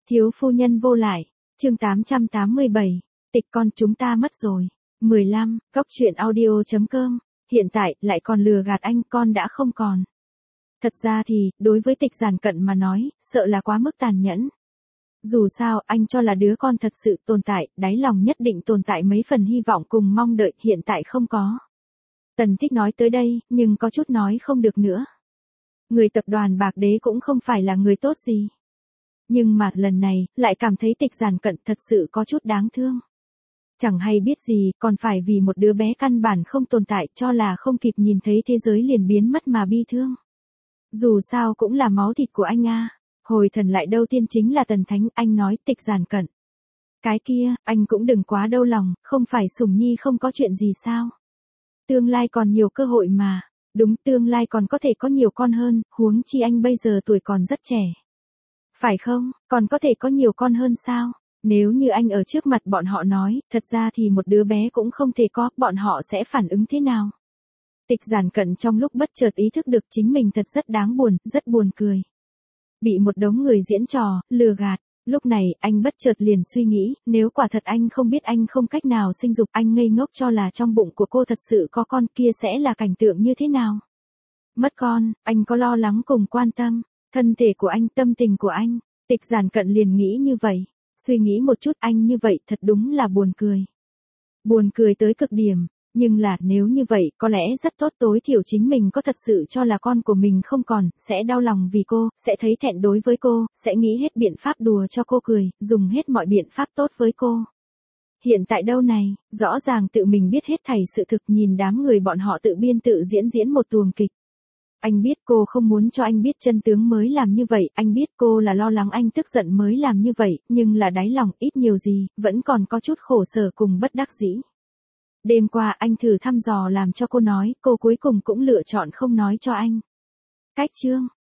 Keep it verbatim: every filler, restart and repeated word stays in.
Thiếu phu nhân vô lại, chương tám trăm tám mươi bảy, tịch con chúng ta mất rồi. mười lăm, Cóc truyện audio.com, hiện tại lại còn lừa gạt anh, con đã không còn. Thật ra thì, đối với Tịch Giản Cận mà nói, sợ là quá mức tàn nhẫn. Dù sao, anh cho là đứa con thật sự tồn tại, đáy lòng nhất định tồn tại mấy phần hy vọng cùng mong đợi, hiện tại không có. Tần Thích nói tới đây, nhưng có chút nói không được nữa. Người tập đoàn Bạc Đế cũng không phải là người tốt gì. Nhưng mà lần này, lại cảm thấy Tịch Giản Cận thật sự có chút đáng thương. Chẳng hay biết gì, còn phải vì một đứa bé căn bản không tồn tại cho là không kịp nhìn thấy thế giới liền biến mất mà bi thương. Dù sao cũng là máu thịt của anh a. Hồi thần lại đâu tiên chính là Tần Thánh, anh nói Tịch Giản Cận. Cái kia, anh cũng đừng quá đau lòng, không phải Sủng Nhi không có chuyện gì sao. Tương lai còn nhiều cơ hội mà, đúng tương lai còn có thể có nhiều con hơn, huống chi anh bây giờ tuổi còn rất trẻ. Phải không, còn có thể có nhiều con hơn sao? Nếu như anh ở trước mặt bọn họ nói, thật ra thì một đứa bé cũng không thể có, bọn họ sẽ phản ứng thế nào? Tịch Giản Cận trong lúc bất chợt ý thức được chính mình thật rất đáng buồn, rất buồn cười. Bị một đống người diễn trò, lừa gạt. Lúc này, anh bất chợt liền suy nghĩ, nếu quả thật anh không biết anh không cách nào sinh dục, anh ngây ngốc cho là trong bụng của cô thật sự có con, kia sẽ là cảnh tượng như thế nào? Mất con, anh có lo lắng cùng quan tâm, thân thể của anh, tâm tình của anh. Tịch Giản Cận liền nghĩ như vậy, suy nghĩ một chút anh như vậy thật đúng là buồn cười. Buồn cười tới cực điểm, nhưng là nếu như vậy có lẽ rất tốt, tối thiểu chính mình có thật sự cho là con của mình không còn, sẽ đau lòng vì cô, sẽ thấy thẹn đối với cô, sẽ nghĩ hết biện pháp đùa cho cô cười, dùng hết mọi biện pháp tốt với cô. Hiện tại đâu này, rõ ràng tự mình biết hết thảy sự thực, nhìn đám người bọn họ tự biên tự diễn diễn một tuồng kịch. Anh biết cô không muốn cho anh biết chân tướng mới làm như vậy, anh biết cô là lo lắng anh tức giận mới làm như vậy, nhưng là đáy lòng ít nhiều gì, vẫn còn có chút khổ sở cùng bất đắc dĩ. Đêm qua anh thử thăm dò làm cho cô nói, cô cuối cùng cũng lựa chọn không nói cho anh. Cách chương,